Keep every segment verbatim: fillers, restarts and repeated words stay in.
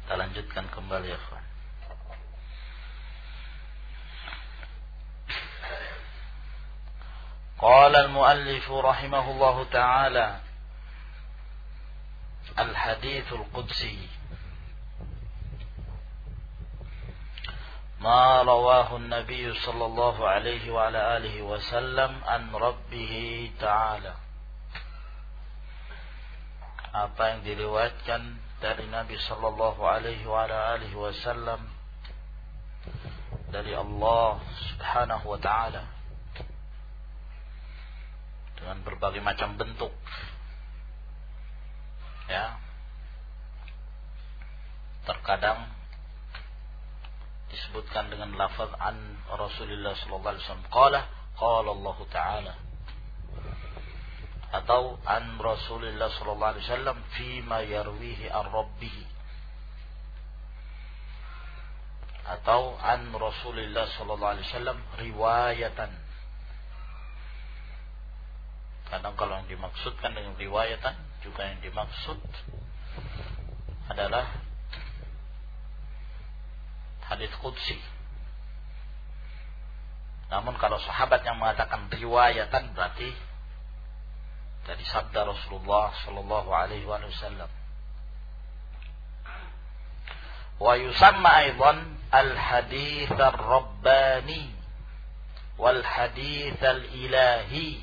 Kita lanjutkan kembali ya kawan. Qala al-muallif rahimahullahu ta'ala al-hadithul qudsi ma rawahu an-nabiy sallallahu alaihi wa ala alihi wa sallam an rabbih ta'ala. Apa yang diriwayatkan dari Nabi sallallahu alaihi wa ala alihi wasallam dari Allah Subhanahu wa taala dengan berbagai macam bentuk, ya. Terkadang disebutkan dengan lafaz an Rasulullah sallallahu alaihi wasallam qala qala Allah taala, atau an Rasulullah sallallahu alaihi wasallam fima yarwihi an rabbih, atau an Rasulullah sallallahu alaihi wasallam riwayatan. Kadang kalau yang dimaksudkan dengan riwayatan juga yang dimaksud adalah hadits qudsi. Namun kalau sahabat yang mengatakan riwayatan berarti dari sabda Rasulullah sallallahu alaihi wasallam. Wa yusamma aidan al-hadits ar-rabbani wal hadits al-ilahi.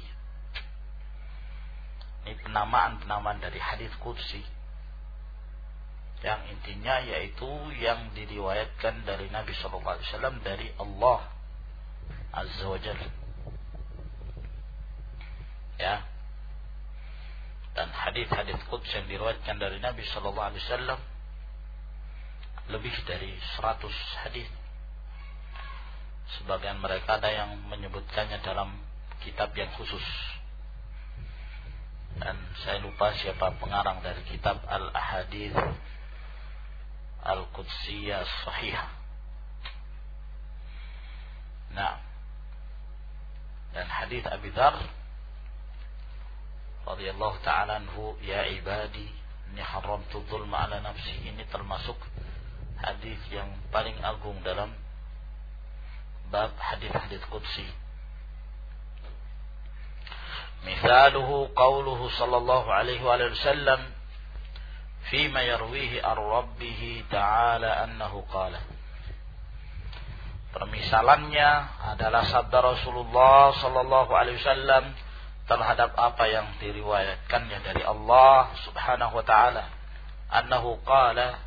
Ini penamaan-penamaan dari hadits qudsi yang intinya yaitu yang diriwayatkan dari Nabi sallallahu alaihi wasallam dari Allah Azza wa Jalla. Ya. Dan hadis-hadis quds yang diriwayatkan dari Nabi sallallahu alaihi wasallam lebih dari seratus hadis. Sebagian mereka ada yang menyebutkannya dalam kitab yang khusus. Dan saya lupa siapa pengarang dari kitab Al-Ahadits Al-Qudsiyah Sahihah. Nah, dan hadis Abi Dzar radhiyallahu ta'ala anhu, ya ibadi inni haramtu dzulma ala nafsi, ini termasuk hadis yang paling agung dalam bab hadis-hadis qudsi. Misaluhu qawluhu sallallahu alaihi wa sallam fima yarwihi ar-rabbih ta'ala annahu qala. Permisalannya adalah sabda Rasulullah sallallahu alaihi wasallam terhadap apa yang diriwayatkannya dari Allah Subhanahu wa taala, annahu qala,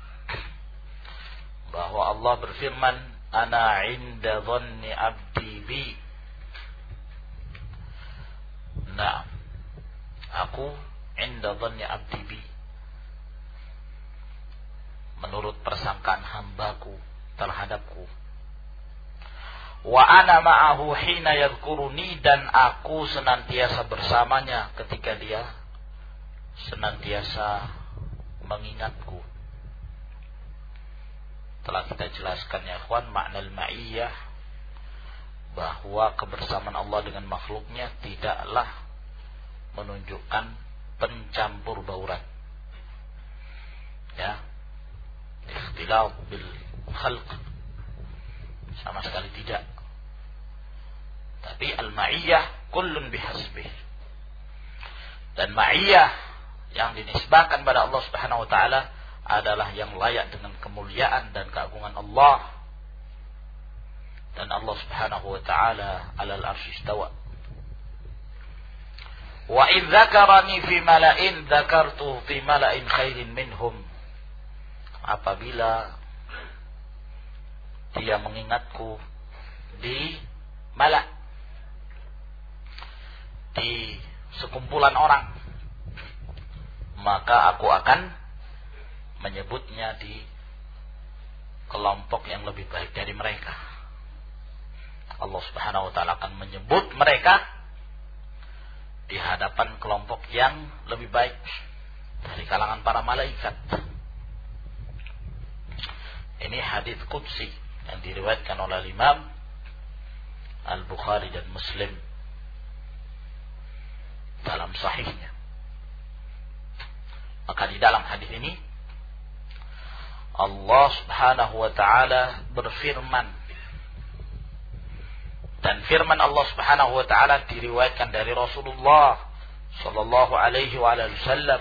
bahwa Allah berfirman, ana 'inda dhanni 'abdi bi. Nah, aku 'inda dhanni 'abdi bi, menurut persangkaan hambaku terhadapku. Wa ana ma'ahu hina yadhkuruni, dan aku senantiasa bersamanya ketika dia senantiasa mengingatku. Telah kita jelaskan ya ikhwan makna al-ma'iyyah, bahwa kebersamaan Allah dengan makhluknya tidaklah menunjukkan pencampur bauran, ya, ikhtilaf bil khalq, sama sekali tidak. Tapi al-ma'iyyah kullun bihasbih. Dan ma'iyyah yang dinisbahkan pada Allah Subhanahu wa taala adalah yang layak dengan kemuliaan dan keagungan Allah. Dan Allah Subhanahu wa taala 'alal 'arsy istawa. Wa idz dzakarani fi mala'in dzakartuhu fi mala'in khairin minhum. Apabila dia mengingatku di mala', di sekumpulan orang, maka aku akan menyebutnya di kelompok yang lebih baik dari mereka. Allah Subhanahu wa taala akan menyebut mereka di hadapan kelompok yang lebih baik dari kalangan para malaikat. Ini hadits qudsi yang diriwayatkan oleh Imam Al-Bukhari dan Muslim dalam sahihnya. Maka di dalam hadis ini Allah Subhanahu wa taala berfirman, dan firman Allah Subhanahu wa taala diriwayatkan dari Rasulullah sallallahu alaihi wasallam,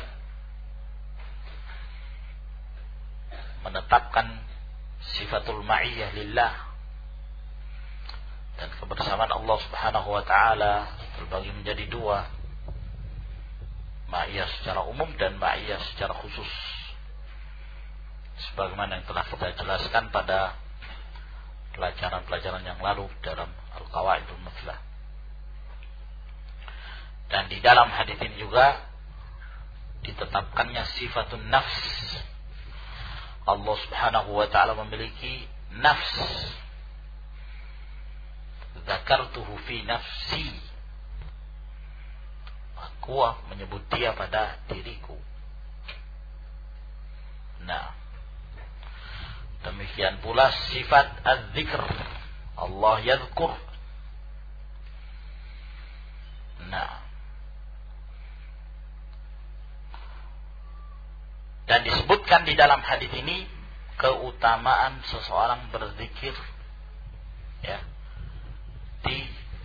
menetapkan sifatul ma'iyyah lillah, dan kebersamaan Allah Subhanahu wa taala terbagi menjadi dua, ma'iyyah secara umum dan ma'iyyah secara khusus, sebagaimana yang telah kita jelaskan pada pelajaran-pelajaran yang lalu dalam Al-Qawaidul Muflah. Dan di dalam hadis ini juga ditetapkannya sifatun nafs. Allah Subhanahu wa taala memiliki nafs. Dzakartuhu fi nafsi. Aku menyebut dia pada diriku. Nah, demikian pula sifat az-zikr. Allah yadhkur. Nah, dan disebutkan di dalam hadis ini keutamaan seseorang berzikir, ya, di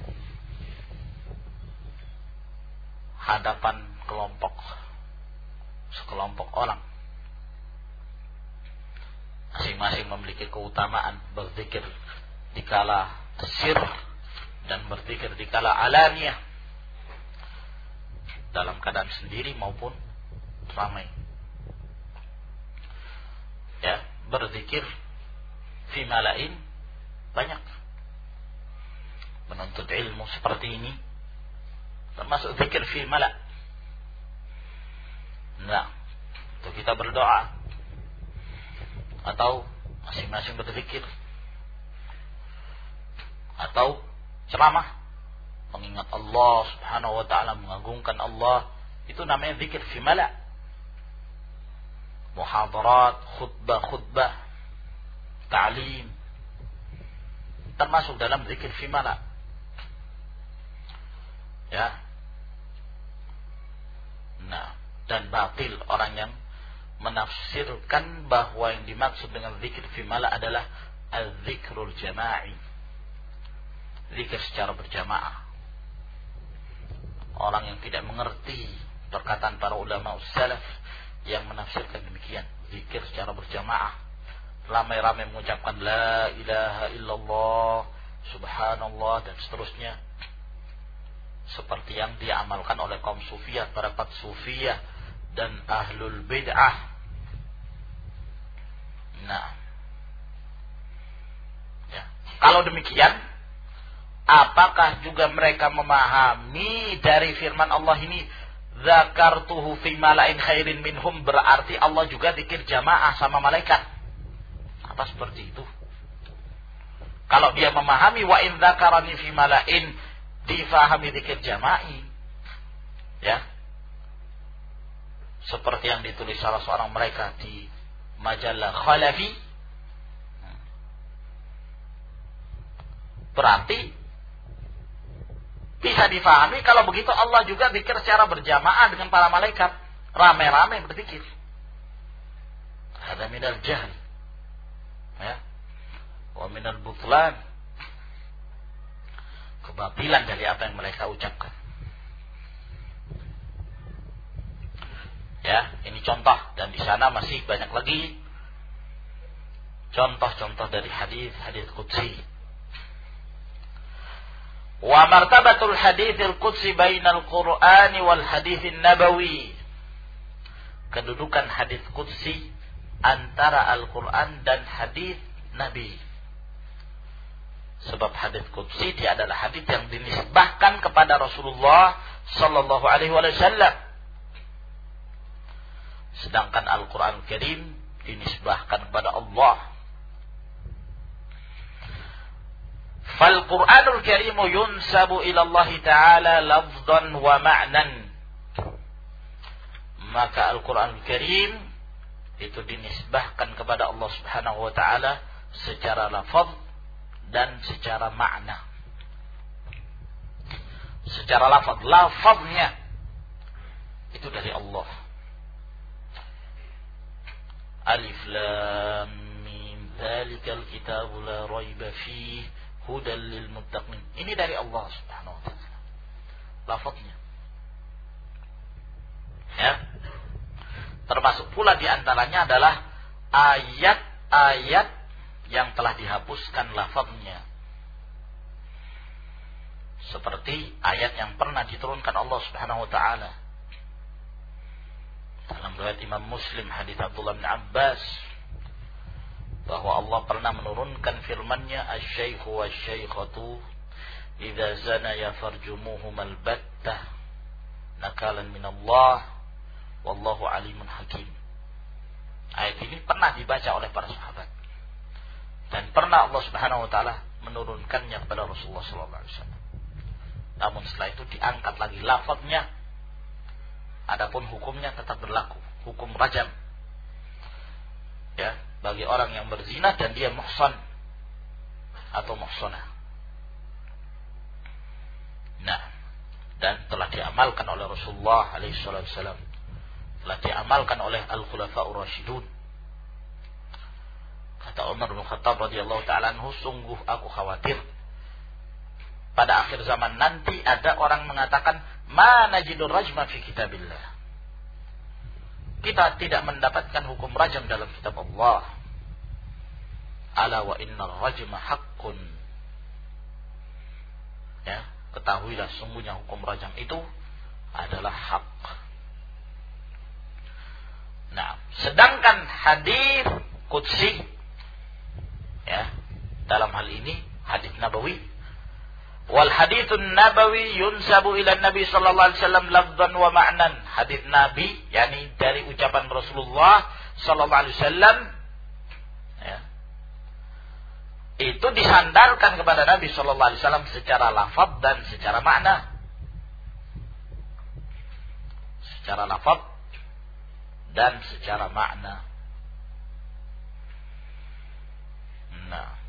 hadapan kelompok sekelompok orang. Masing-masing memiliki keutamaan berzikir dikala sir dan berzikir dikala alaniyah, dalam keadaan sendiri maupun ramai. Ya, berzikir fi malain banyak. Menuntut ilmu seperti ini termasuk zikir fi mala. Nah, untuk kita berdoa atau masing-masing berzikir atau ceramah mengingat Allah Subhanahu wa taala, mengagungkan Allah, itu namanya zikir fi mala. Muhadarat, khutbah-khutbah, ta'lim termasuk dalam zikir fi mala. Ya. Nah, dan batil orang yang menafsirkan bahwa yang dimaksud dengan zikir fi mala adalah az-zikrul jama'i, zikir secara berjamaah. Orang yang tidak mengerti perkataan para ulama salaf yang menafsirkan demikian, zikir secara berjamaah, ramai-ramai mengucapkan la ilaha illallah, subhanallah, dan seterusnya, seperti yang diamalkan oleh kaum sufiyah, para pat sufiyah dan ahlul bid'ah. Nah, ya, kalau demikian, apakah juga mereka memahami dari firman Allah ini, Zakartuhu fi mala'in khairin minhum, berarti Allah juga zikir jamaah sama malaikat? Apa seperti itu? Kalau dia memahami wa in zakarani fi mala'in, difahami zikir jama'i, ya, seperti yang ditulis salah seorang mereka di majalah Khalafi, berarti bisa difahami kalau begitu Allah juga zikir secara berjamaah dengan para malaikat, ramai-ramai berzikir. Hada minal jahl, ya, wa minal butlan, kebatilan dari apa yang mereka ucapkan. Ya, ini contoh, dan di sana masih banyak lagi contoh-contoh dari hadis-hadis qudsi. Wa martabatul haditsil qudsi bainal Qur'ani wal haditsin nabawi. Kedudukan hadis qudsi antara Al-Qur'an dan hadis Nabi. Sebab hadis qudsi dia adalah hadis yang dinisbahkan kepada Rasulullah sallallahu alaihi wasallam. Sedangkan Al-Qur'an Karim dinisbahkan kepada Allah. Fal Qur'anul Karim yunsabu ila Allah Ta'ala lafzan wa ma'nan. Maka Al-Qur'anul Karim itu dinisbahkan kepada Allah Subhanahu wa taala secara lafaz dan secara makna. Secara lafaz, lafaznya itu dari Allah. Alif lam mim dzalikal kitabu la raiba fihi hudal lil muttaqin. Ini dari Allah Subhanahu wa taala. Lafaznya. Ya. Termasuk pula di antaranya adalah ayat-ayat yang telah dihapuskan lafaznya. Seperti ayat yang pernah diturunkan Allah Subhanahu wa taala dalam riwayat Imam Muslim hadis Abdullah bin Abbas bahwa Allah pernah menurunkan firman-Nya asy-syaikhu wasy-syaikhatu idza zanaya farjumuhum al-battah nakalan min Allah wallahu alimun hakim. Ayat ini pernah dibaca oleh para sahabat dan pernah Allah Subhanahu wa taala menurunkannya kepada Rasulullah sallallahu alaihi wasallam. Namun setelah itu diangkat lagi lafaznya. Adapun hukumnya tetap berlaku, hukum rajam. Ya, bagi orang yang berzina dan dia muhsan atau muhsanah. Nah, dan telah diamalkan oleh Rasulullah alaihi wasallam, telah diamalkan oleh al-khulafa'ur rasyidun. Kata Umar bin Khattab radhiyallahu ta'ala anhu, sungguh aku khawatir pada akhir zaman nanti ada orang mengatakan ma najidur rajma fi kitabillah. Kita tidak mendapatkan hukum rajam dalam kitab Allah. Ala wa innar rajma haqqun. Ya, ketahuilah sungguhnya hukum rajam itu adalah hak. Nah, sedangkan hadis qudsi ya, dalam hal ini hadis nabawi wal haditsun nabawi yunsabu ila Nabi sallallahu alaihi wasallam lafdhan wa ma'nan. Hadis Nabi yakni dari ucapan Rasulullah sallallahu alaihi wasallam ya, itu disandarkan kepada Nabi sallallahu alaihi wasallam secara lafaz dan secara makna. Secara lafaz dan secara makna. Nah,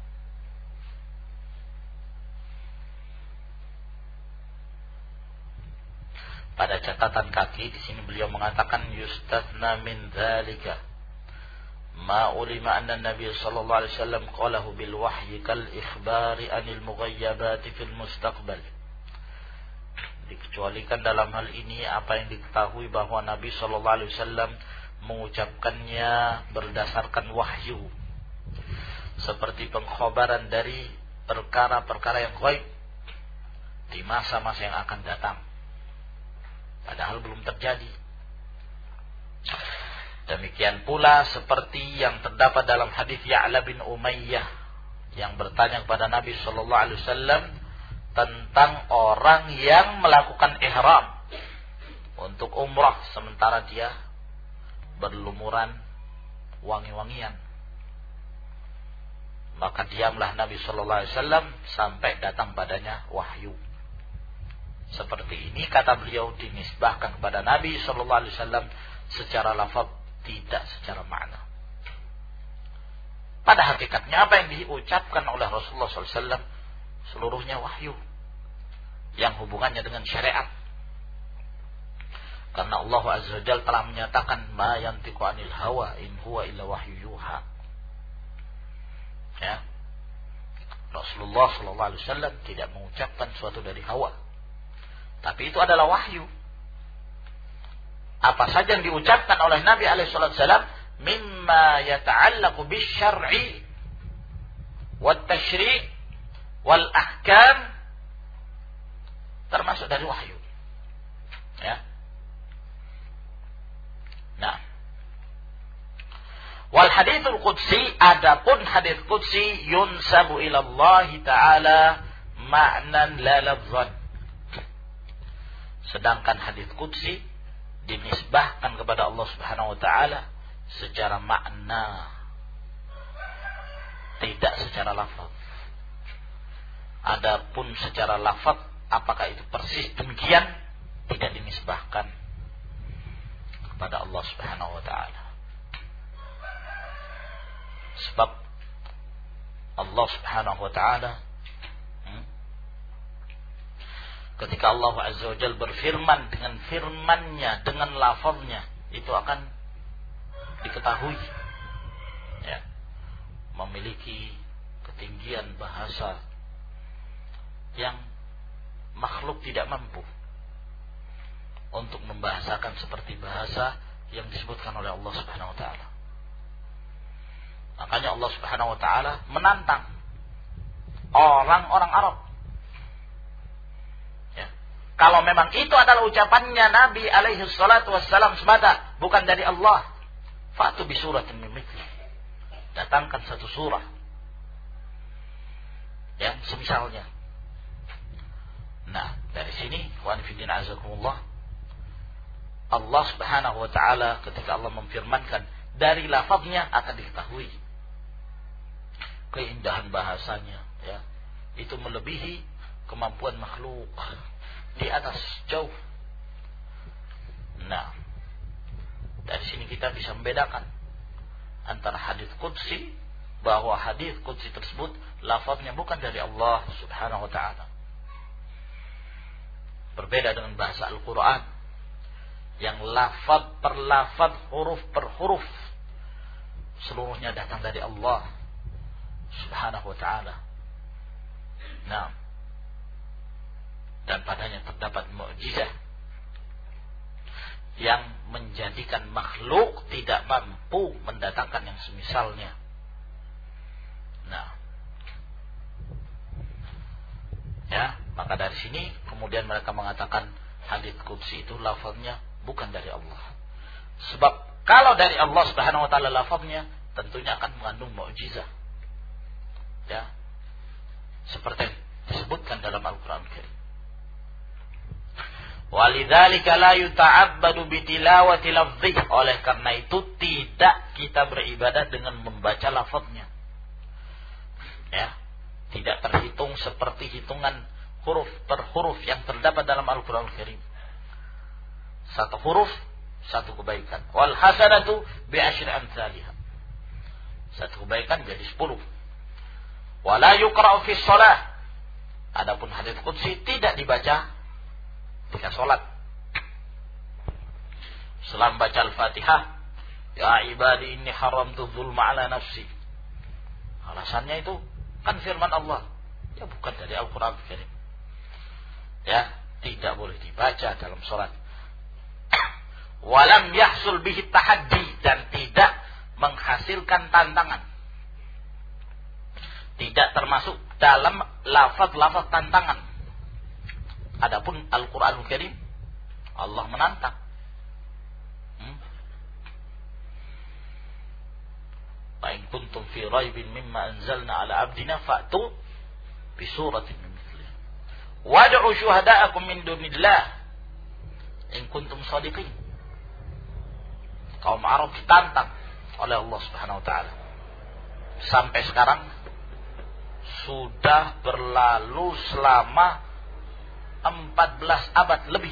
pada catatan kaki di sini beliau mengatakan yustathna min dzalika ma ulima anna Nabi sallallahu alaihi wasallam qalahu bil wahyi kal ikhbari anil mughayyabati fil mustaqbal. Dikecualikan dalam hal ini apa yang diketahui bahwa Nabi sallallahu alaihi wasallam mengucapkannya berdasarkan wahyu seperti pengkhabaran dari perkara-perkara yang gaib di masa-masa yang akan datang. Padahal belum terjadi. Demikian pula seperti yang terdapat dalam hadis Ya'la bin Umayyah yang bertanya kepada Nabi sallallahu alaihi wasallam tentang orang yang melakukan ihram untuk umrah sementara dia berlumuran wangi-wangian. Maka diamlah Nabi sallallahu alaihi wasallam sampai datang padanya wahyu. Seperti ini kata beliau dinisbahkan kepada Nabi sallallahu alaihi wasallam secara lafaz, tidak secara makna. Pada hakikatnya apa yang diucapkan oleh Rasulullah sallallahu alaihi wasallam seluruhnya wahyu yang hubungannya dengan syariat. Karena Allah Azza wa Jalla telah menyatakan ma yantiqu anil hawa in huwa illa wahyu yuha. Ya. Rasulullah sallallahu alaihi wasallam tidak mengucapkan suatu dari hawa. Tapi itu adalah wahyu. Apa saja yang diucapkan oleh Nabi alaihi wasallam mimma yata'allaqu bisyar'i wat tashri' wal ahkam termasuk dari wahyu. Ya. Nah. Wal haditsul qudsi, adapun hadits qudsi yunsabu ila Allah taala ma'nan la lafzan. Sedangkan hadits qudsi dinisbahkan kepada Allah Subhanahu wa taala secara makna, tidak secara lafaz. Adapun secara lafaz apakah itu persis demikian, tidak dinisbahkan kepada Allah Subhanahu wa taala. Sebab Allah Subhanahu wa taala ketika Allah Azza wa Jalla berfirman dengan firman-Nya, dengan lafaznya, itu akan diketahui, ya, memiliki ketinggian bahasa yang makhluk tidak mampu untuk membahasakan seperti bahasa yang disebutkan oleh Allah Subhanahu wa taala. Makanya Allah Subhanahu wa taala menantang orang-orang Arab. Ya. Kalau memang itu adalah ucapannya Nabi alaihi salatu wassalam semata, bukan dari Allah, fa'tu bi suratin min mithlihi. Datangkan satu surah yang semisalnya. Nah, dari sini, ikhwan fillah azakumullah, Allah Subhanahu wa taala ketika Allah memfirmankan, dari lafaznya akan diketahui keindahan bahasanya, ya. Itu melebihi kemampuan makhluk, di atas jauh. Nah, dari sini kita bisa membedakan antara hadis qudsi, bahwa hadis qudsi tersebut lafaznya bukan dari Allah Subhanahu wa taala. Berbeda dengan bahasa Al-Quran yang lafaz per lafaz, huruf per huruf seluruhnya datang dari Allah Subhanahu wa ta'ala. Nah, dan padanya terdapat mukjizat yang menjadikan makhluk tidak mampu mendatangkan yang semisalnya. Nah, ya, maka dari sini kemudian mereka mengatakan hadits qudsi itu lafaznya bukan dari Allah. Sebab kalau dari Allah Subhanahu wa taala lafaznya tentunya akan mengandung mukjizat. Ya. Seperti disebutkan dalam Al-Qur'an Al-Karim. Walidzalika la yuta'abbadu bitilawati lafdhihi. Oleh karena itu tidak kita beribadah dengan membaca lafaznya. Ya. Tidak terhitung seperti hitungan huruf per huruf yang terdapat dalam Al-Qur'an Al-Karim. Satu huruf, satu kebaikan. Wal hasanatu bi asyri amsalihha. Satu kebaikan jadi sepuluh. Wala yuqra'u fi shalah. Adapun hadits qudsi tidak dibaca ketika salat. Setelah baca Al-Fatihah, ya ibadi inni haramtu dzulma ala nafsi. Alasannya itu kan firman Allah. Ya bukan dari Al-Qur'an Al-Karim. Ya, tidak boleh dibaca dalam salat. Walam yahsul bihi tahaddi, dan tidak menghasilkan tantangan. Tidak termasuk dalam lafaz-lafaz tantangan. Adapun Al-Qur'an Al-Karim, Allah menantang. Hmm? Fa in kuntum fi raibin mimma anzalna ala abdina fa'tu bi suratin min mithlihi. Wad'u syuhada'akum min dunillah in kuntum shadiqin. Kaum Arab ditantang oleh Allah Subhanahu wa taala. Sampai sekarang sudah berlalu selama empat belas abad lebih.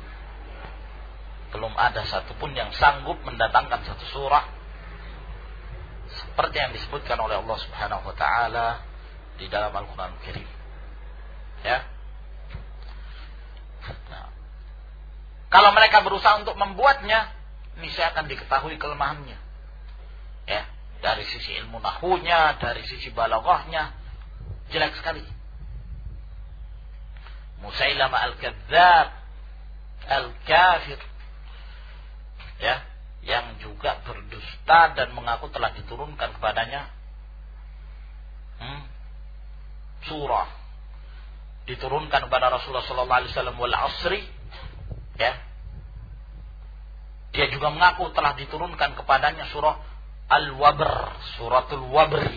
Belum ada satupun yang sanggup mendatangkan satu surah seperti yang disebutkan oleh Allah Subhanahu wa taala di dalam Al-Qur'an Al-Karim. Ya. Nah, kalau mereka berusaha untuk membuatnya, niscaya akan diketahui kelemahannya. Ya, dari sisi ilmu nahwunya, dari sisi balaghahnya jelek sekali. Musailamah al-kadzdzab, al-kafir, ya, yang juga berdusta dan mengaku telah diturunkan kepadanya hmm, surah, diturunkan kepada Rasulullah sallallahu alaihi wasallam wal asri, ya. Dia juga mengaku telah diturunkan kepadanya surah Al-Wabr, suratul Wabri.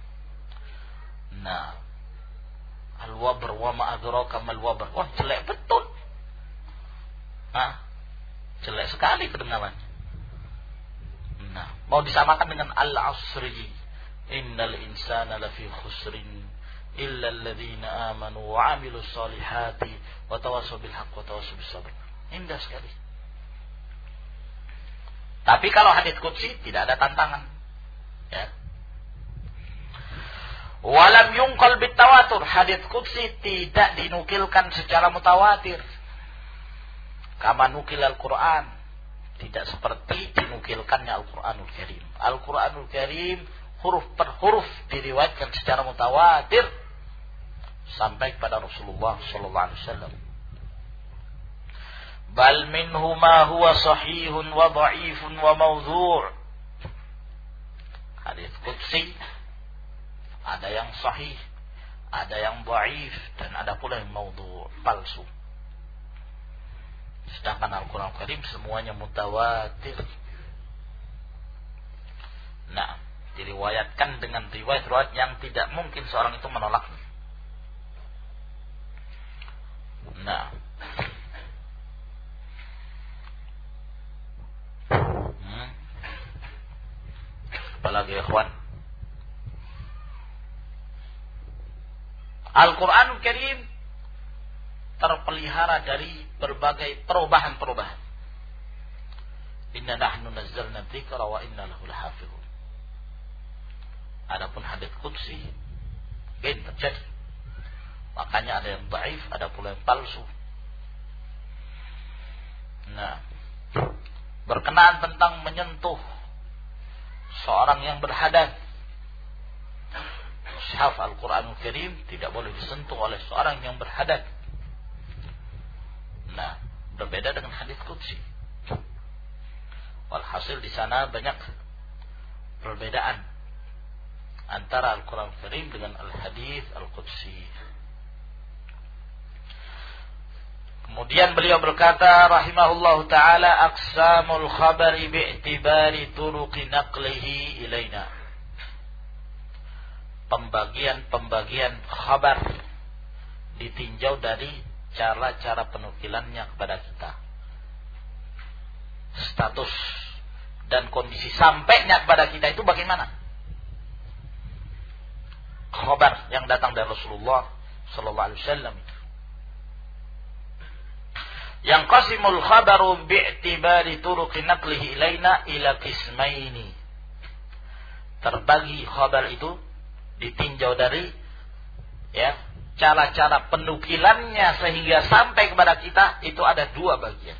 Nah, Al-Wabr, wa ma adraka mal wabr. Wah, jelek betul. Nah, jelek sekali kedengarannya. Nah, mau disamakan dengan Al-Asri. Innal insana lafi khusrin illa alladhina amanu wa 'amilus solihati wa tawassaw bil haqq wa tawassaw bis sabr. Indah sekali. Tapi kalau hadits qudsi tidak ada tantangan. Ya. Walam yungqal bitawatur, hadits qudsi tidak dinukilkan secara mutawatir. Kama nukil Al-Quran, Tidak seperti dinukilkannya Al-Quranul Karim. Al-Quranul Karim huruf per huruf diriwayatkan secara mutawatir sampai kepada Rasulullah sallallahu alaihi wasallam. Bal minhu ma huwa sahihun wa dha'ifun wa mawdhu'. Hadis qudsi ada yang sahih, ada yang dhaif, dan ada pula yang mawdhu', palsu. Sedangkan Al-Quran Karim semuanya mutawatir. Nah, diriwayatkan dengan riwayat-riwayat yang tidak mungkin seorang itu menolaknya. Nah, hmm. apalagi ikhwan, Al-Quran Karim terpelihara dari berbagai perubahan-perubahan. Inna nahnu nazzalna dzikra wa inna lahu lahafizun. Adapun hadits qudsi gen terjadi. Makanya ada yang dhaif, ada pula yang palsu. Nah, berkenaan tentang menyentuh seorang yang berhadas, mushaf Al-Quranul Karim tidak boleh disentuh oleh seorang yang berhadas. Nah, berbeda dengan hadis qudsi. Walhasil di sana banyak perbedaan antara Al-Quran Karim dengan Al-Hadis Al-Qudsi. Kemudian beliau berkata rahimahullahu ta'ala, aqsamul khabari bi'tibari turuqi naqlihi ilaina. Pembagian-pembagian khabar ditinjau dari cara-cara penukilannya kepada kita. Status dan kondisi sampainya kepada kita itu bagaimana? Khabar yang datang dari Rasulullah sallallahu alaihi wasallam itu. Yang qasimul khabaru bi'tibari turuqi naqlihi ilaina ila qismaini. Terbagi khabar itu ditinjau dari ya cara-cara penukilannya sehingga sampai kepada kita itu ada dua bagian.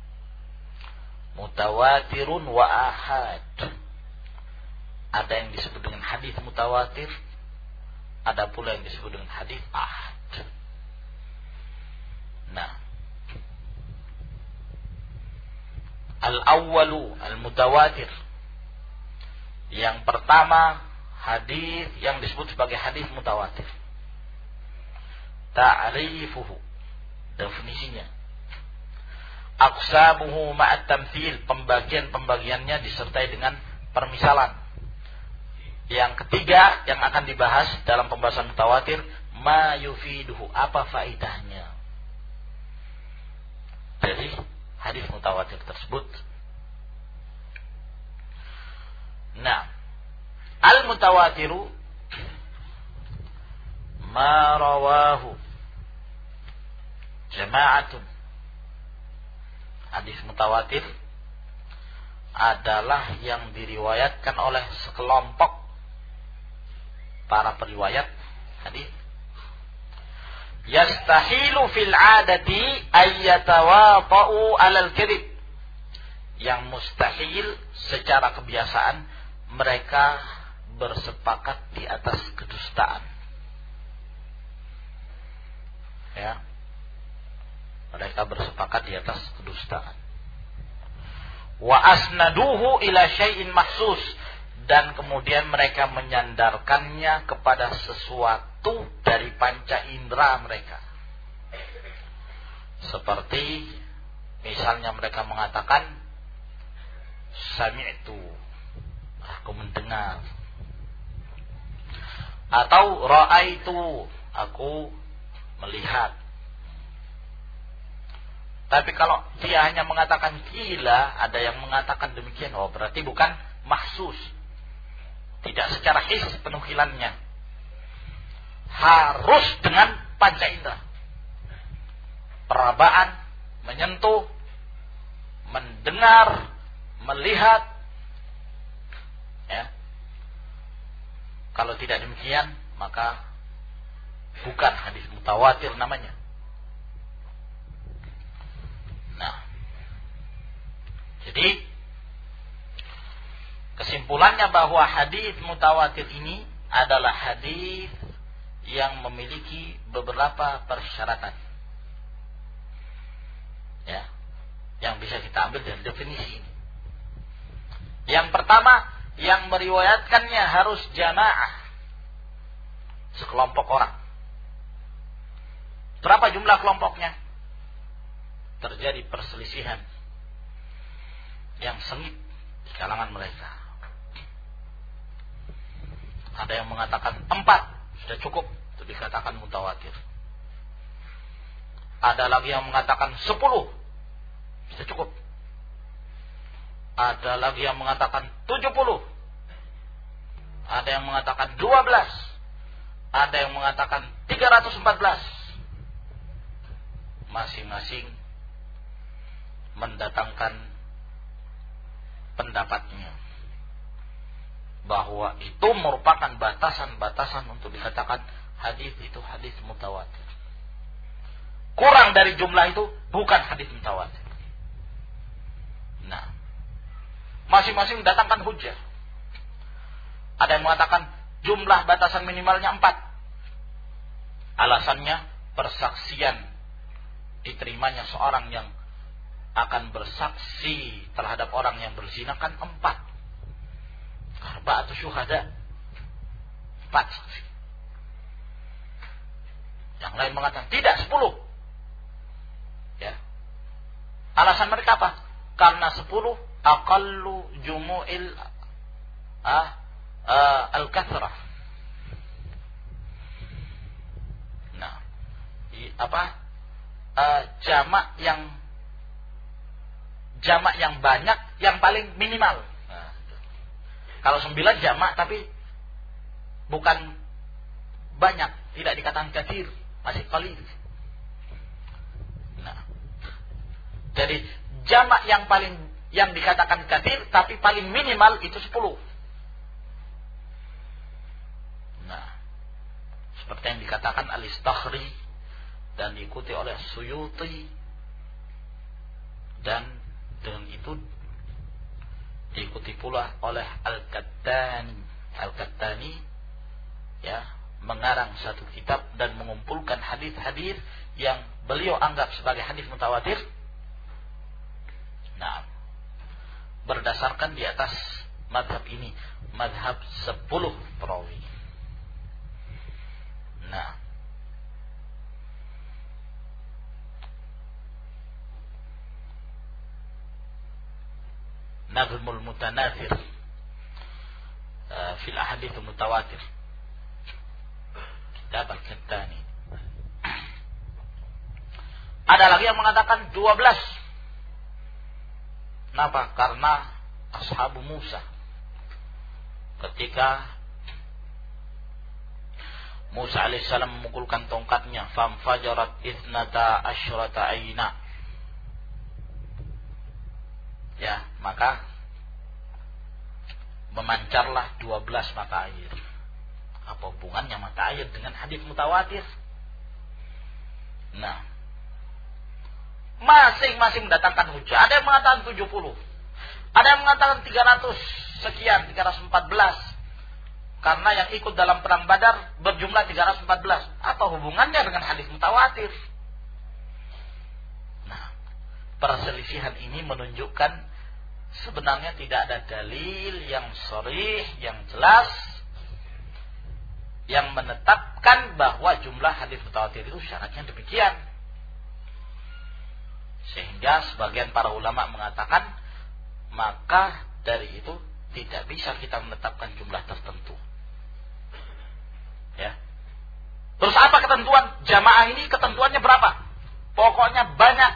Mutawatirun wa ahad. Ada yang disebut dengan hadis mutawatir, ada pula yang disebut dengan hadis ahad. Nah, al-awwalu al-mutawatir. Yang pertama hadis yang disebut sebagai hadis mutawatir. Ta'rifuhu, definisinya. Aqsamuhu ma'at tamthil, pembagian-pembagiannya disertai dengan permisalan. Yang ketiga yang akan dibahas dalam pembahasan mutawatir, ma yufiduhu, apa faedahnya dari hadis mutawatir tersebut. Nah, al-mutawatiru ma rawahu jama'atun. Hadis mutawatir adalah yang diriwayatkan oleh sekelompok para periwayat hadis. Yastahilu fil adati ayyatawafa'u alal kadhib. Yang mustahil secara kebiasaan mereka bersepakat di atas kedustaan. Ya. Mereka bersepakat di atas kedustaan. Wa asnaduhu ila syai'in mahsus, dan kemudian mereka menyandarkannya kepada sesuatu dari panca indera mereka. Seperti misalnya mereka mengatakan sami'tu, aku mendengar, atau ra'aitu, aku melihat. Tapi kalau dia hanya mengatakan gila, ada yang mengatakan demikian, oh berarti bukan mahsus, tidak secara his penukilannya, harus dengan panca indera, perabaan, menyentuh, mendengar, melihat. Ya. Kalau tidak demikian, maka bukan hadis mutawatir namanya. Nah, Jadi kesimpulannya bahwa hadis mutawatir ini adalah hadis yang memiliki beberapa persyaratan. Ya, yang bisa kita ambil dari definisi ini. Yang pertama, yang meriwayatkannya harus jamaah, sekelompok orang. Berapa jumlah kelompoknya? Terjadi perselisihan yang sengit di kalangan mereka. Ada yang mengatakan empat sudah cukup untuk dikatakan mutawatir. Ada lagi yang mengatakan sepuluh sudah cukup. Ada lagi yang mengatakan tujuh puluh. Ada yang mengatakan dua belas. Ada yang mengatakan tiga ratus empat belas. Masing-masing mendatangkan pendapatnya, bahwa itu merupakan batasan-batasan untuk dikatakan hadis itu hadis mutawatir. Kurang dari jumlah itu bukan hadis mutawatir. Nah, masing-masing mendatangkan hujjah. Ada yang mengatakan jumlah batasan minimalnya empat. Alasannya persaksian diterimanya seorang yang akan bersaksi terhadap orang yang berzina kan empat. Arba'atu syuhada, empat saksi. Yang lain mengatakan tidak, sepuluh. Ya. Alasan mereka apa? Karena sepuluh aqallu jumu'il ah, ah, al-kathrah. Nah, i, apa? Uh, jamak yang jamak yang banyak yang paling minimal. Nah, kalau sembilan jamak tapi bukan banyak, tidak dikatakan katsir, masih qalil. Nah, jadi jamak yang paling yang dikatakan katsir tapi paling minimal itu sepuluh. Nah, seperti yang dikatakan Al-Istakhri dan diikuti oleh Suyuti, dan dengan itu diikuti pula oleh Al-Qattani. Al-Qattani ya, mengarang satu kitab dan mengumpulkan hadis-hadis yang beliau anggap sebagai hadis mutawatir. Nah, berdasarkan di atas mazhab ini, mazhab sepuluh perawi. Nah, Nazmul Mutanathir uh, fil ahadits mutawatir, kitab Al-Qattani. Ada lagi yang mengatakan dua belas. Kenapa? Karena ashabu Musa ketika Musa alaihissalam memukulkan tongkatnya, fam fajarat ithnata asyrata aina. Ya, maka memancarlah dua belas mata air. Apa hubungannya mata air dengan hadis mutawatir? Nah, masing-masing mendatangkan hujah. Ada yang mengatakan tujuh puluh. Ada yang mengatakan tiga ratus sekian, tiga ratus empat belas. Karena yang ikut dalam perang Badar berjumlah tiga ratus empat belas. Apa hubungannya dengan hadis mutawatir? Nah, perselisihan ini menunjukkan sebenarnya tidak ada dalil yang sharih, yang jelas, yang menetapkan bahwa jumlah hadis mutawatir itu syaratnya demikian. Sehingga sebagian para ulama mengatakan, maka dari itu tidak bisa kita menetapkan jumlah tertentu. Ya. Terus apa ketentuan? Jamaah ini ketentuannya berapa? Pokoknya banyak.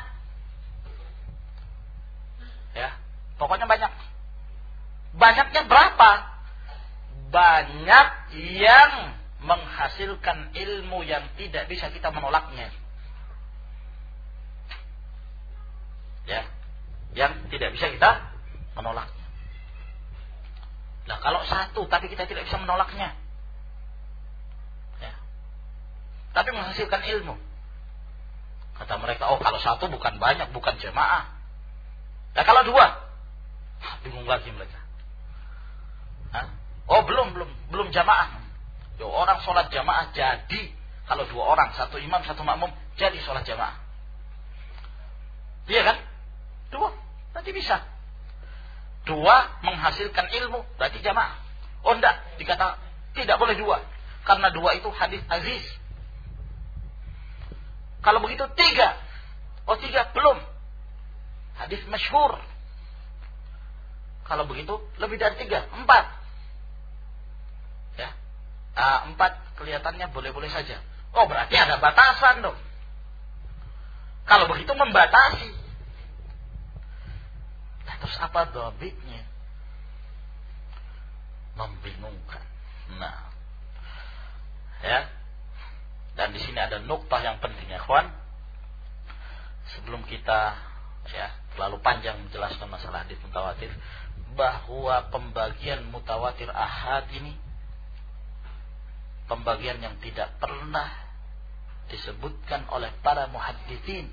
Ya. Pokoknya banyak. Banyaknya berapa? Banyak yang menghasilkan ilmu yang tidak bisa kita menolaknya. Ya, yang tidak bisa kita menolaknya. Nah, kalau satu tapi kita tidak bisa menolaknya, ya, tapi menghasilkan ilmu. Kata mereka, oh kalau satu bukan banyak, bukan jamaah. Nah kalau dua, Bingung lagi mereka. Hah? Oh belum, belum, belum jamaah. Yo, orang sholat jamaah jadi, kalau dua orang, satu imam, satu makmum, jadi sholat jamaah. Iya kan? Dua, berarti bisa. Dua menghasilkan ilmu, berarti jamaah. Oh enggak, dikata tidak boleh dua. Karena dua itu hadis aziz. Kalau begitu tiga. Oh tiga, belum. Hadis masyhur. Kalau begitu lebih dari tiga, empat. Ya, uh, empat kelihatannya boleh-boleh saja. Oh berarti ada batasan dong. Kalau begitu membatasi. Nah, terus apa dhabitnya? Membingungkan. Nah, ya. Dan di sini ada nuktah yang penting ya, kawan. Sebelum kita ya terlalu panjang menjelaskan masalah hadis mutawatir, bahwa pembagian mutawatir ahad ini pembagian yang tidak pernah disebutkan oleh para muhadditsin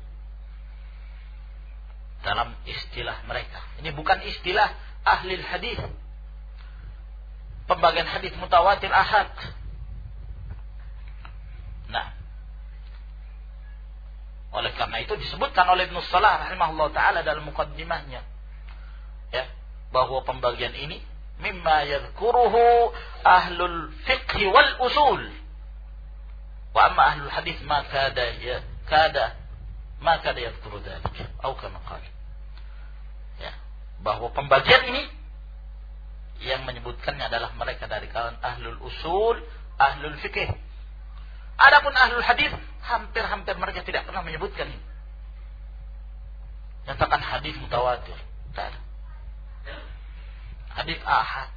dalam istilah mereka. Ini bukan istilah ahli hadis. Pembagian hadis mutawatir ahad. Nah, oleh karena itu disebutkan oleh Ibnu Salah rahimahullah taala dalam muqaddimahnya, ya, bahwa pembagian ini mimma yadhkuruhu ahlul fiqh wal usul, wa amma ahlul hadis ma kada ya kada ma kada yadhkuru dzalik atau kama qala, ya, bahwa pembagian ini yang menyebutkannya adalah mereka dari kalangan ahlul usul, ahlul fiqh. Adapun ahlul hadis hampir-hampir mereka tidak pernah menyebutkan ini. Nyatakan hadis mutawatir, tak ada. Hadis ahad.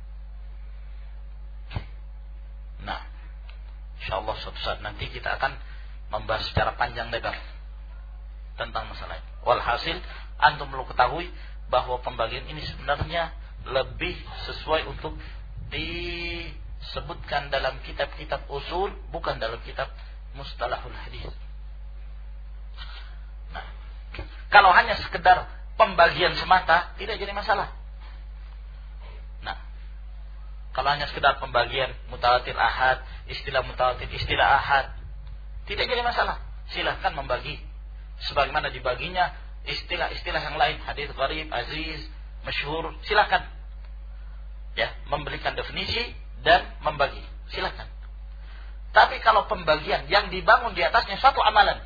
Nah, insyaallah suatu saat nanti kita akan membahas secara panjang lebar tentang masalah ini. Walhasil, antum perlu ketahui bahwa pembagian ini sebenarnya lebih sesuai untuk disebutkan dalam kitab-kitab usul, bukan dalam kitab mustalahul hadis. Nah, kalau hanya sekedar pembagian semata tidak jadi masalah. Nah, kalau hanya sekedar pembagian mutawatir ahad, istilah mutawatir, istilah ahad, tidak jadi masalah. Silahkan membagi sebagaimana dibaginya istilah-istilah yang lain, hadis gharib, aziz, masyhur, silakan. Ya, memberikan definisi dan membagi, silakan. Tapi kalau pembagian yang dibangun di atasnya suatu amalan,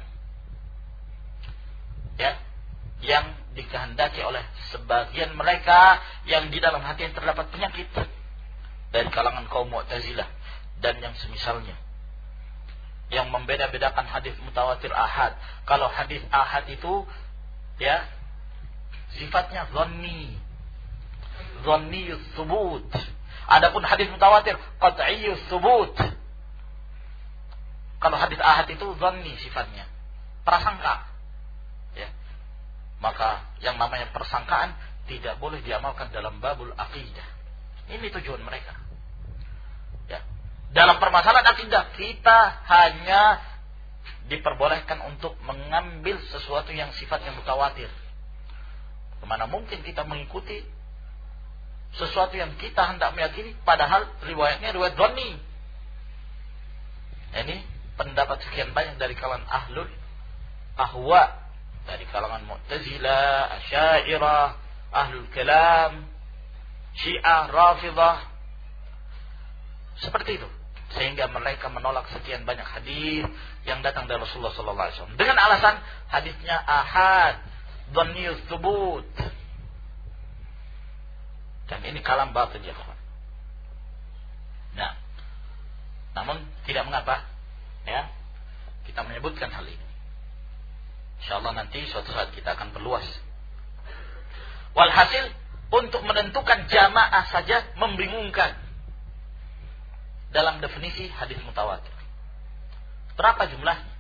ya, yang dikehendaki oleh sebagian mereka yang di dalam hati terdapat penyakit dari kalangan kaum Mu'tazilah dan yang semisalnya, yang membeda-bedakan hadis mutawatir ahad. Kalau hadis ahad itu ya sifatnya dhanni, dhanniyus tsubut. Adapun hadis mutawatir qat'iyyus tsubut. Kalau hadis ahad itu dhanni sifatnya, prasangka. Ya. Maka yang namanya persangkaan tidak boleh diamalkan dalam babul aqidah. Ini tujuan mereka. Ya. Dalam permasalahan akidah kita hanya diperbolehkan untuk mengambil sesuatu yang sifatnya mutawatir. Kemana mungkin kita mengikuti sesuatu yang kita hendak meyakini padahal riwayatnya riwayat dhanni. Ini pendapat sekian banyak dari kalangan ahlul ahwa, dari kalangan Mu'tazilah, Asy'ariyah, ahlul kalam, Syiah, Rafidhah. Seperti itu. Sehingga mereka menolak sekian banyak hadis yang datang dari Rasulullah sallallahu alaihi wasallam dengan alasan hadisnya ahad, dhanniyus tsubut. Dan ini kalam batil ya kawan. Nah, namun tidak mengapa ya kita menyebutkan hal ini. Insyaallah nanti suatu saat kita akan perluas. Walhasil, untuk menentukan jamaah saja membingungkan dalam definisi hadis mutawatir. Berapa jumlahnya?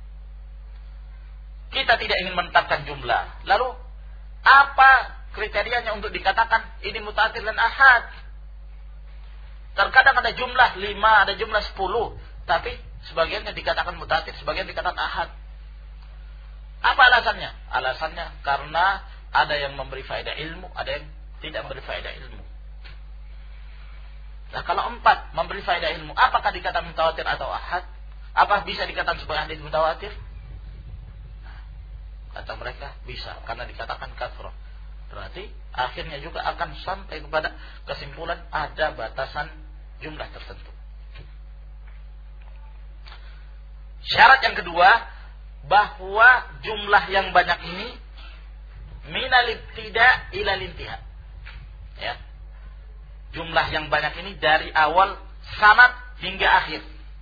Kita tidak ingin menetapkan jumlah. Lalu apa kriterianya untuk dikatakan ini mutawatir dan ahad? Terkadang ada jumlah lima, ada jumlah sepuluh, tapi sebagiannya dikatakan mutawatir, sebagian dikatakan ahad. Apa alasannya? Alasannya karena Ada yang memberi faedah ilmu, ada yang tidak memberi faedah ilmu. Nah, kalau empat memberi faedah ilmu, apakah dikatakan mutawatir atau ahad? Apa bisa dikatakan sebagai hadis mutawatir? Nah, kata mereka bisa, karena dikatakan kathrah. Berarti akhirnya juga akan sampai kepada kesimpulan ada batasan jumlah tertentu. Syarat yang kedua, bahwa jumlah yang banyak ini minal ibtida' ila lintiha. Ya. Jumlah yang banyak ini dari awal sanad hingga akhir.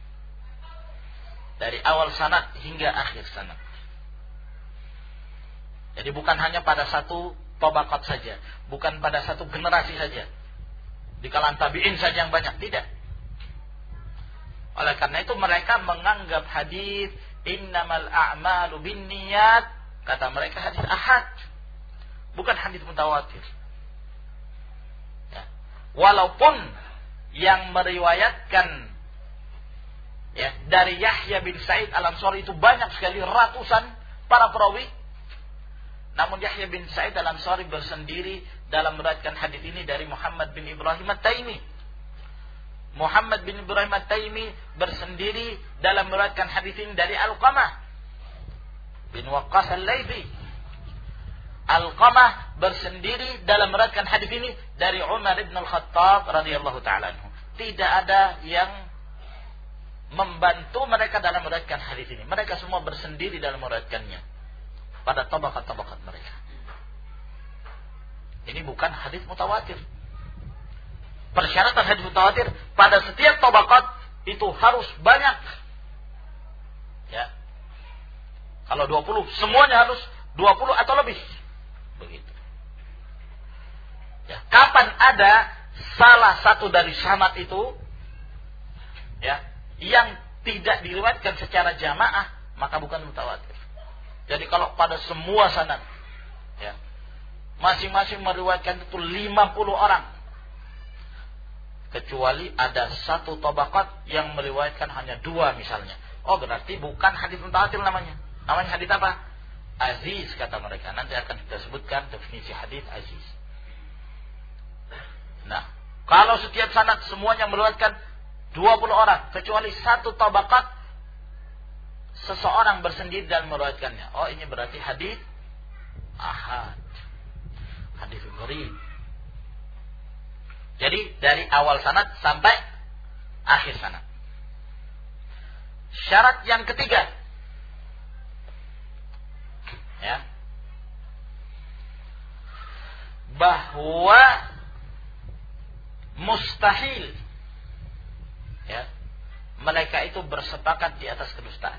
Dari awal sanad hingga akhir sanad. Jadi bukan hanya pada satu tabaqat saja, bukan pada satu generasi saja. Di kalangan tabi'in saja yang banyak, tidak. Oleh karena itu mereka menganggap hadis innamal a'malu binniyat, kata mereka hadis ahad, bukan hadis mutawatir. Ya. Walaupun yang meriwayatkan ya dari Yahya bin Sa'id Al-Ansari itu banyak sekali, ratusan para perawi, namun Yahya bin Sa'id Al-Ansari bersendiri dalam meriwayatkan hadis ini dari Muhammad bin Ibrahim At-Taimi. Muhammad bin Ibrahim At-Taimi bersendiri dalam meriwayatkan hadis ini dari Alqamah bin Waqqas Al-Laythi. Alqamah bersendiri dalam meriwayatkan hadis ini dari Umar bin Al-Khattab radhiyallahu taala anhu. Tidak ada yang membantu mereka dalam meriwayatkan hadis ini. Mereka semua bersendiri dalam meriwayatkannya pada tabaqat-tabaqat mereka. Ini bukan hadis mutawatir. Persyaratan hadis mutawatir pada setiap tabaqat itu harus banyak. Ya. Kalau dua puluh, semuanya harus dua puluh atau lebih. Begitu. Ya, kapan ada salah satu dari sanad itu ya yang tidak diriwayatkan secara jamaah, maka bukan mutawatir. Jadi kalau pada semua sanad ya masing-masing meriwayatkan itu lima puluh orang, kecuali ada satu tabaqat yang meriwayatkan hanya dua misalnya, oh berarti bukan hadis mutawatir namanya. Namanya hadis apa? Aziz, kata mereka. Nanti akan kita sebutkan definisi hadis aziz. Nah, kalau setiap sanad semuanya meriwayatkan dua puluh orang, kecuali satu tabaqat seseorang bersendiri dan meriwayatkannya, oh ini berarti hadis ahad, hadis gharib. Jadi dari awal sanad sampai akhir sanad. Syarat yang ketiga, ya, bahwa mustahil ya mereka itu bersepakat di atas kedustaan.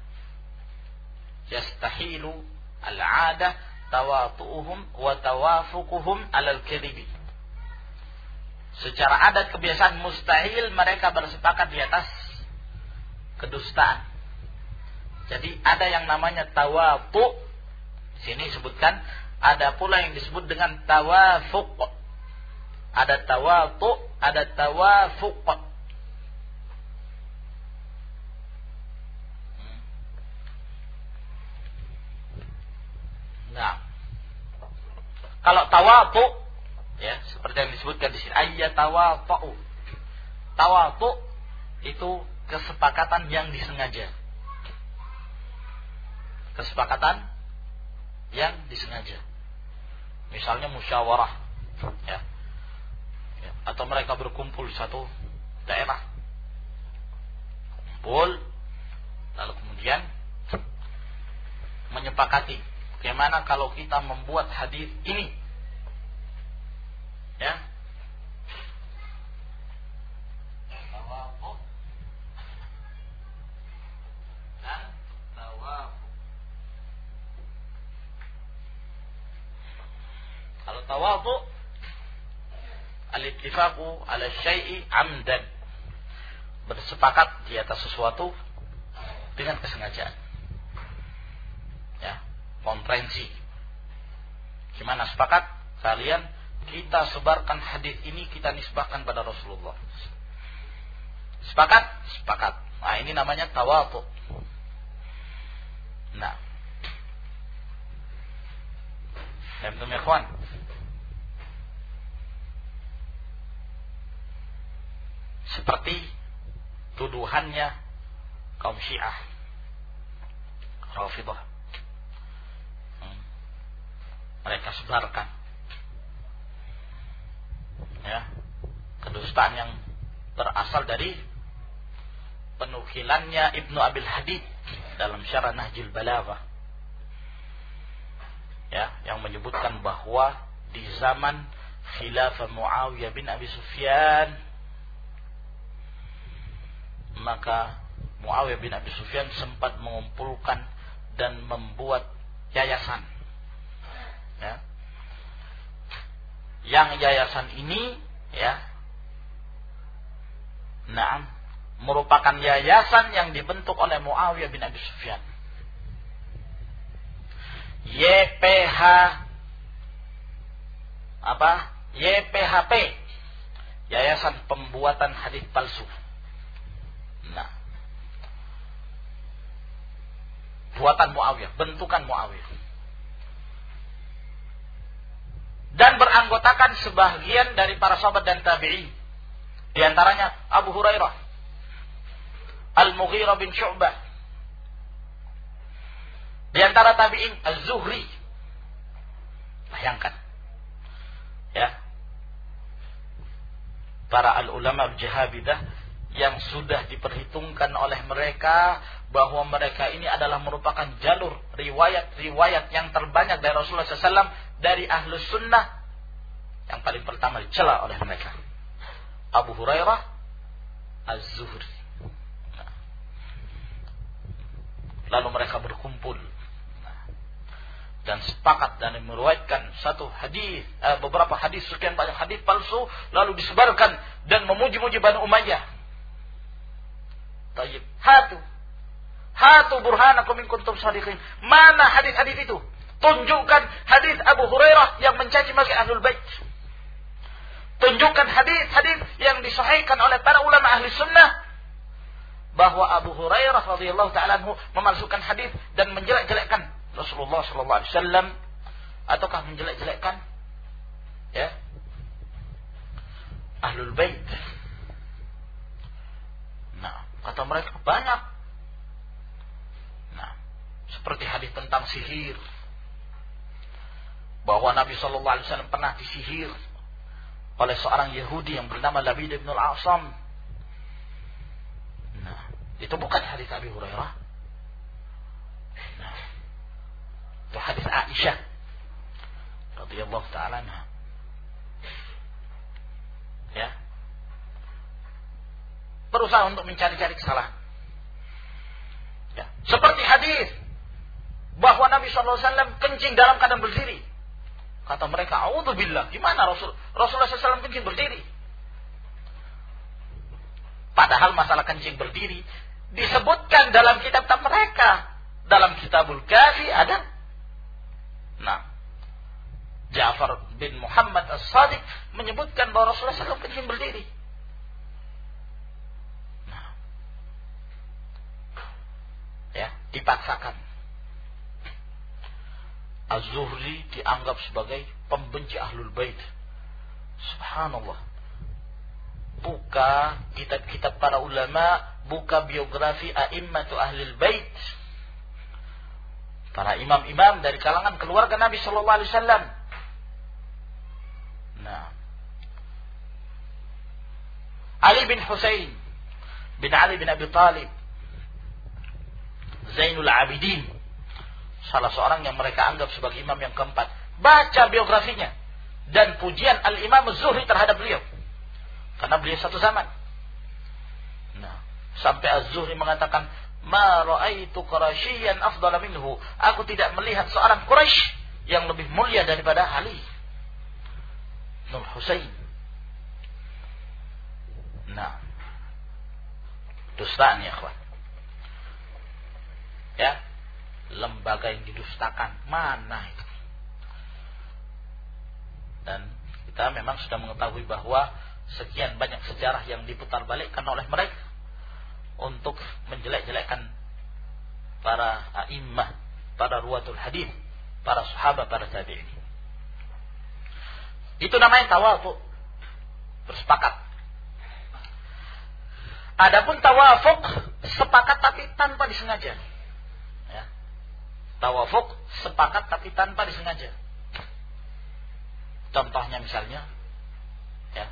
Yastahilu al-'adah tawatu'uhum wa tawafuquhum 'alal kadhibi. Secara adat kebiasaan mustahil mereka bersepakat di atas kedustaan. Jadi ada yang namanya tawatu'. Sini sebutkan, ada pula yang disebut dengan tawafuq. Ada tawatu', ada tawafuq. Nah, kalau tawatu, ya seperti yang disebutkan di sini, ayyatawatu. Tawatu itu kesepakatan yang disengaja. Kesepakatan yang disengaja. Misalnya musyawarah, ya. Ya, atau mereka berkumpul di satu daerah. Kumpul, lalu kemudian menyepakati bagaimana kalau kita membuat hadis ini, ya. Tawafuk dan tawafuk. Kalau tawafuk, al-ittifaqu ala syai'i amdan, bersepakat di atas sesuatu dengan kesengajaan. Ya, konferensi. Gimana sepakat? Kalian kita sebarkan hadis ini, kita nisbahkan pada Rasulullah. Sepakat? Sepakat. Nah, ini namanya tawatu. Nah, Faham ya ikhwan? Seperti tuduhannya kaum Syiah, Rafidhah. Hmm. Mereka sebarkan ya, kedustaan yang berasal dari penukilannya Ibnu Abil Hadid dalam Syarah Nahjul Balaghah, ya, yang menyebutkan bahwa di zaman khilafah Muawiyah bin Abi Sufyan, maka Muawiyah bin Abi Sufyan sempat mengumpulkan dan membuat yayasan, ya, yang yayasan ini, ya, nah, merupakan yayasan yang dibentuk oleh Muawiyah bin Abi Sufyan. Y P H apa? Y P H P, Yayasan Pembuatan Hadis Palsu. Nah, buatan Muawiyah, bentukan Muawiyah. Dan beranggotakan sebagian dari para sahabat dan tabi'in. Di antaranya Abu Hurairah, Al-Mughirah bin Syu'bah. Di antara tabi'in Az-Zuhri. Bayangkan, ya, para al-ulama al-jahabidah yang sudah diperhitungkan oleh mereka bahwa mereka ini adalah merupakan jalur riwayat-riwayat yang terbanyak dari Rasulullah shallallahu alaihi wasallam, dari Ahlus Sunnah. Yang paling pertama dicela oleh mereka Abu Hurairah, Az-Zuhri. Nah. Lalu mereka berkumpul, nah, dan sepakat dan meriwayatkan satu hadis, eh, beberapa hadis, sekian banyak hadis palsu, lalu disebarkan dan memuji-muji Banu Umayyah. Tayyib, hatu hatu burhanakum in kuntum shadiqin. Mana hadis-hadis itu? Tunjukkan hadis Abu Hurairah yang mencaci maki Ahlul Bait. Tunjukkan hadis-hadis yang disahihkan oleh para ulama ahli sunnah bahwa Abu Hurairah radhiyallahu ta'ala anhu memalsukan hadis dan menjelek-jelekkan Rasulullah sallallahu alaihi wasallam, ataukah menjelek-jelekkan, ya, Ahlul Bait. Nah, kata mereka banyak. Nah, seperti hadis tentang sihir, bahwa Nabi sallallahu alaihi wasallam pernah disihir oleh seorang Yahudi yang bernama Labid bin Al-A'sam. Nah, itu bukan hadis Abi Hurairah. Nah, itu hadis Aisyah radhiyallahu ta'ala anha. Ya, berusaha untuk mencari-cari kesalahan. Ya, seperti hadis bahwa Nabi sallallahu alaihi wasallam kencing dalam keadaan berdiri. Kata mereka, "A'udzubillah, gimana Rasul Rasulullah sallallahu alaihi wasallam kencing berdiri?" Padahal masalah kencing berdiri disebutkan dalam kitab-kitab mereka. Dalam Kitabul Kafi ada. Nah, Ja'far bin Muhammad As-Sadiq menyebutkan bahwa Rasulullah sallallahu alaihi wasallam kencing berdiri. Nah, ya, dipaksakan. Az-Zuhri dianggap sebagai pembenci Ahlul Bait. Subhanallah. Buka kitab-kitab para ulama, buka biografi a'immatu Ahlul Bait, para imam-imam dari kalangan keluarga Nabi sallallahu alaihi wasallam. Nah, Ali bin Husain bin Ali bin Abi Talib, Zainul Abidin, salah seorang yang mereka anggap sebagai imam yang keempat. Baca biografinya dan pujian Al-Imam Az-Zuhri terhadap beliau, karena beliau satu zaman. Nah, sampai Az-Zuhri mengatakan, "Ma ra'aitu Quraisyan afdala minhu." Aku tidak melihat seorang Quraisy yang lebih mulia daripada Ali bin Husain. Nah, dustaan ya, kawan. Ya, lembaga yang didustakan, mana itu? Dan kita memang sudah mengetahui bahwa sekian banyak sejarah yang diputarbalikkan oleh mereka untuk menjelek-jelekkan para a'immah, para ruwatul hadis, para sahabat, para tabi'in. Itu namanya tawafuq, bersepakat. Adapun tawafuq, sepakat tapi tanpa disengaja. Ya. Tawafuq, sepakat tapi tanpa disengaja. Contohnya misalnya, ya.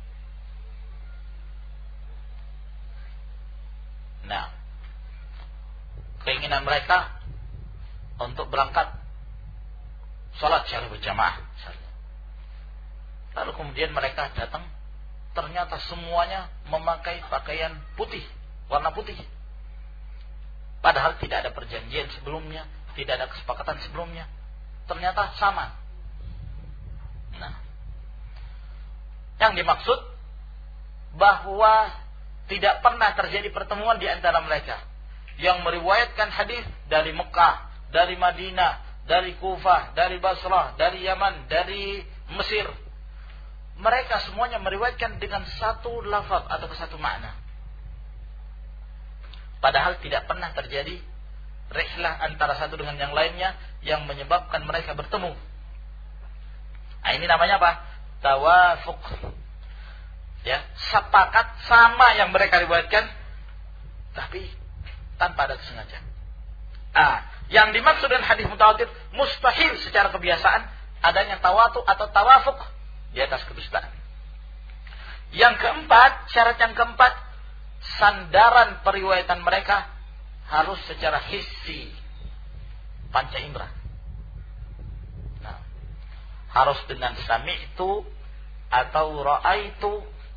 Nah, keinginan mereka untuk berangkat sholat secara berjamaah misalnya. Lalu kemudian mereka datang, ternyata semuanya memakai pakaian putih, warna putih. Padahal tidak ada perjanjian sebelumnya, tidak ada kesepakatan sebelumnya. Ternyata sama. Nah, yang dimaksud bahwa tidak pernah terjadi pertemuan di antara mereka. Yang meriwayatkan hadis dari Mekah, dari Madinah, dari Kufah, dari Basrah, dari Yaman, dari Mesir. Mereka semuanya meriwayatkan dengan satu lafaz atau satu makna. Padahal tidak pernah terjadi rihlah antara satu dengan yang lainnya yang menyebabkan mereka bertemu. Nah, ini namanya apa? Tawafuq. Ya, sepakat sama yang mereka riwayatkan, tapi tanpa ada kesengajaan. Ah, yang dimaksud dengan hadis mutawatir mustahil secara kebiasaan adanya tawatu atau tawafuq di atas kedustaan. Yang keempat, syarat yang keempat, sandaran periwayatan mereka harus secara hissi, panca indera. Nah, harus dengan sami'tu atau ra'aitu,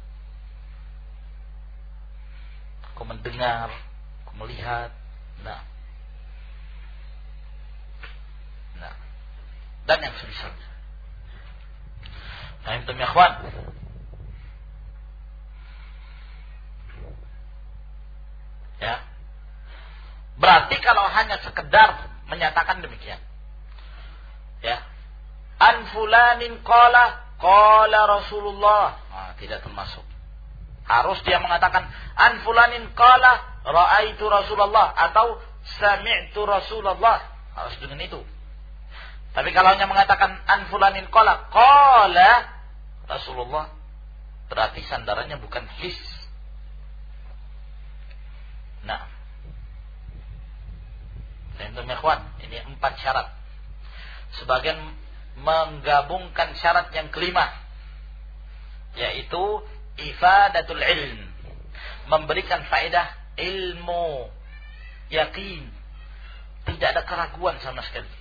aku mendengar, aku melihat. Nah, nah, dan yang semisalnya. Nah, itu ya ikhwan. Ya. Berarti kalau hanya sekedar menyatakan demikian. Ya. An fulanin qala qala Rasulullah. Nah, tidak termasuk. Harus dia mengatakan an fulanin qala ra'aitu Rasulullah atau sami'tu Rasulullah. Harus dengan itu. Tapi kalau hanya mengatakan an fulanin qala qala Rasulullah, berarti sandarannya bukan his. Nah, teman-teman ikhwan, ini empat syarat. Sebagian menggabungkan syarat yang kelima, yaitu ifadatul ilm, memberikan faedah ilmu, yakin, tidak ada keraguan sama sekali.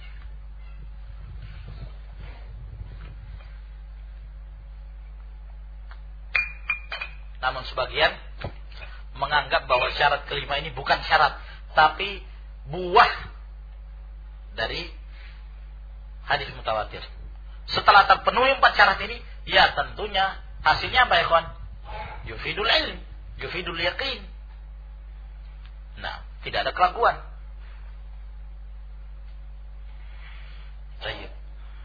Namun sebagian menganggap bahwa syarat kelima ini bukan syarat, tapi buah dari hadis mutawatir. Setelah terpenuhi empat syarat ini, ya tentunya hasilnya apa ya kawan? Yufidul ilm, yufidul yaqin. Nah, tidak ada keraguan. Baik.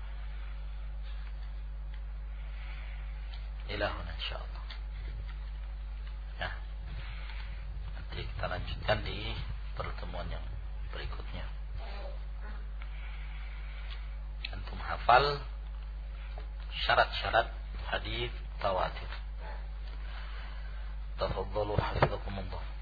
Ilahuna insyaallah. Nanti kita lanjutkan di pertemuan yang berikutnya. Antum hafal syarat-syarat hadis tawatir. Tafadhalu hafizakumullah.